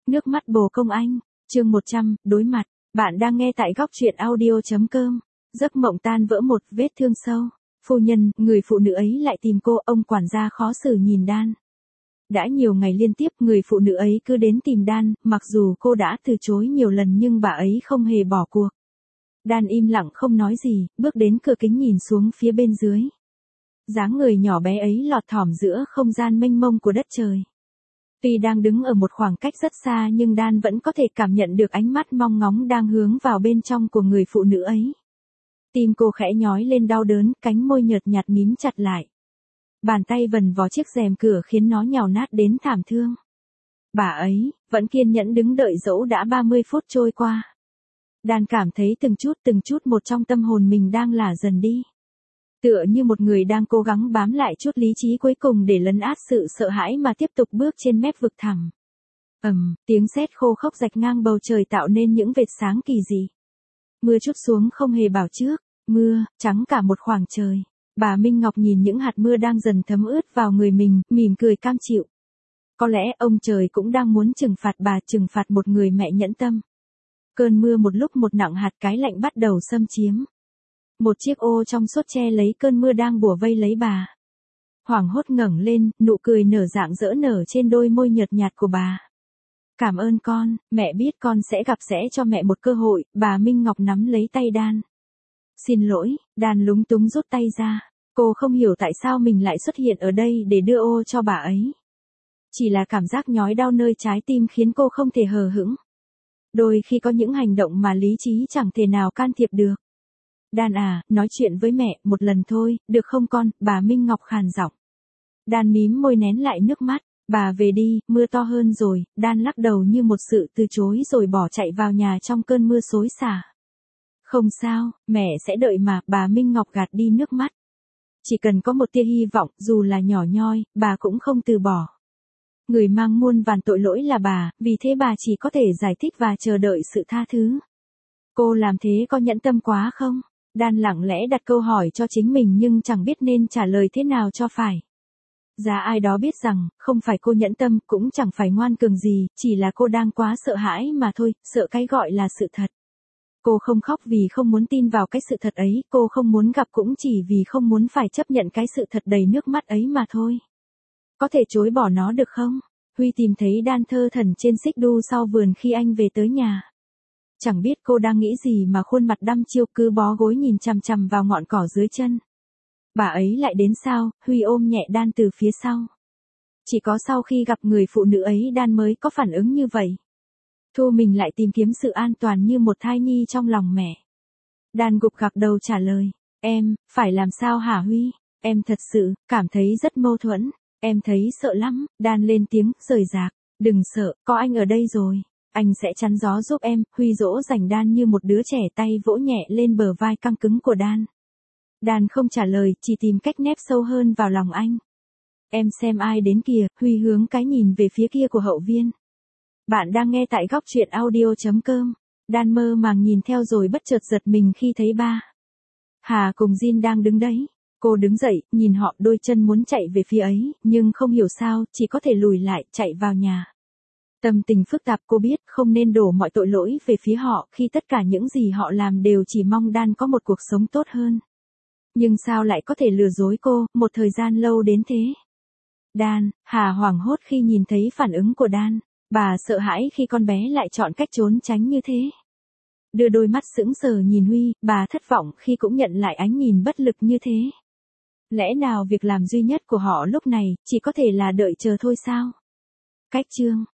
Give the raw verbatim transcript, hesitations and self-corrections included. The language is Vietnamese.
Nước mắt bồ công anh, chương một trăm, đối mặt, bạn đang nghe tại góc truyện audio.com. Giấc mộng tan vỡ một vết thương sâu. Phu nhân, người phụ nữ ấy lại tìm cô, ông quản gia khó xử nhìn Dan. Đã nhiều ngày liên tiếp người phụ nữ ấy cứ đến tìm Dan, mặc dù cô đã từ chối nhiều lần nhưng bà ấy không hề bỏ cuộc. Dan im lặng không nói gì, bước đến cửa kính nhìn xuống phía bên dưới. Dáng người nhỏ bé ấy lọt thỏm giữa không gian mênh mông của đất trời. Tuy đang đứng ở một khoảng cách rất xa nhưng Dan vẫn có thể cảm nhận được ánh mắt mong ngóng đang hướng vào bên trong của người phụ nữ ấy. Tim cô khẽ nhói lên đau đớn, cánh môi nhợt nhạt mím chặt lại. Bàn tay vần vò chiếc rèm cửa khiến nó nhào nát đến thảm thương. Bà ấy, vẫn kiên nhẫn đứng đợi dẫu đã ba mươi phút trôi qua. Dan cảm thấy từng chút từng chút một trong tâm hồn mình đang lả dần đi. Tựa như một người đang cố gắng bám lại chút lý trí cuối cùng để lấn át sự sợ hãi mà tiếp tục bước trên mép vực thẳm. Ầm, tiếng sét khô khốc rạch ngang bầu trời tạo nên những vệt sáng kỳ dị. Mưa trút xuống không hề bảo trước, mưa, trắng cả một khoảng trời. Bà Minh Ngọc nhìn những hạt mưa đang dần thấm ướt vào người mình, mỉm cười cam chịu. Có lẽ ông trời cũng đang muốn trừng phạt bà, trừng phạt một người mẹ nhẫn tâm. Cơn mưa một lúc một nặng hạt cái lạnh bắt đầu xâm chiếm. Một chiếc ô trong suốt che lấy cơn mưa đang bủa vây lấy bà. Hoảng hốt ngẩng lên, nụ cười nở rạng rỡ nở trên đôi môi nhợt nhạt của bà. Cảm ơn con, mẹ biết con sẽ gặp sẽ cho mẹ một cơ hội, bà Minh Ngọc nắm lấy tay Dan. Xin lỗi, Dan lúng túng rút tay ra. Cô không hiểu tại sao mình lại xuất hiện ở đây để đưa ô cho bà ấy. Chỉ là cảm giác nhói đau nơi trái tim khiến cô không thể hờ hững. Đôi khi có những hành động mà lý trí chẳng thể nào can thiệp được. Dan à, nói chuyện với mẹ, một lần thôi, được không con, bà Minh Ngọc khàn giọng. Dan mím môi nén lại nước mắt, bà về đi, mưa to hơn rồi, Dan lắc đầu như một sự từ chối rồi bỏ chạy vào nhà trong cơn mưa xối xả. Không sao, mẹ sẽ đợi mà, bà Minh Ngọc gạt đi nước mắt. Chỉ cần có một tia hy vọng, dù là nhỏ nhoi, bà cũng không từ bỏ. Người mang muôn vàn tội lỗi là bà, vì thế bà chỉ có thể giải thích và chờ đợi sự tha thứ. Cô làm thế có nhẫn tâm quá không? Dan lặng lẽ đặt câu hỏi cho chính mình nhưng chẳng biết nên trả lời thế nào cho phải. Giá ai đó biết rằng, không phải cô nhẫn tâm, cũng chẳng phải ngoan cường gì, chỉ là cô đang quá sợ hãi mà thôi, sợ cái gọi là sự thật. Cô không khóc vì không muốn tin vào cái sự thật ấy, cô không muốn gặp cũng chỉ vì không muốn phải chấp nhận cái sự thật đầy nước mắt ấy mà thôi. Có thể chối bỏ nó được không? Huy tìm thấy Dan thơ thẩn trên xích đu sau vườn khi anh về tới nhà. Chẳng biết cô đang nghĩ gì mà khuôn mặt đăm chiêu cứ bó gối nhìn chằm chằm vào ngọn cỏ dưới chân. Bà ấy lại đến sao? Huy ôm nhẹ Dan từ phía sau. Chỉ có sau khi gặp người phụ nữ ấy Dan mới có phản ứng như vậy. Thu mình lại tìm kiếm sự an toàn như một thai nhi trong lòng mẹ. Dan gục gặc đầu trả lời. Em, phải làm sao hả Huy? Em thật sự, cảm thấy rất mâu thuẫn. Em thấy sợ lắm, Dan lên tiếng, rời rạc. Đừng sợ, có anh ở đây rồi. Anh sẽ chắn gió giúp em, Huy dỗ dành Dan như một đứa trẻ, tay vỗ nhẹ lên bờ vai căng cứng của Dan. Dan không trả lời, chỉ tìm cách nép sâu hơn vào lòng anh. Em xem ai đến kìa, Huy hướng cái nhìn về phía kia của hậu viên. Bạn đang nghe tại góc truyện audio.com. Dan mơ màng nhìn theo rồi bất chợt giật mình khi thấy ba Hà cùng Jin đang đứng đấy. Cô đứng dậy, nhìn họ, đôi chân muốn chạy về phía ấy, nhưng không hiểu sao, chỉ có thể lùi lại, chạy vào nhà. Tâm tình phức tạp, cô biết không nên đổ mọi tội lỗi về phía họ khi tất cả những gì họ làm đều chỉ mong Dan có một cuộc sống tốt hơn. Nhưng sao lại có thể lừa dối cô, một thời gian lâu đến thế? Dan, Hà hoảng hốt khi nhìn thấy phản ứng của Dan. Bà sợ hãi khi con bé lại chọn cách trốn tránh như thế. Đưa đôi mắt sững sờ nhìn Huy, bà thất vọng khi cũng nhận lại ánh nhìn bất lực như thế. Lẽ nào việc làm duy nhất của họ lúc này, chỉ có thể là đợi chờ thôi sao? Cách chương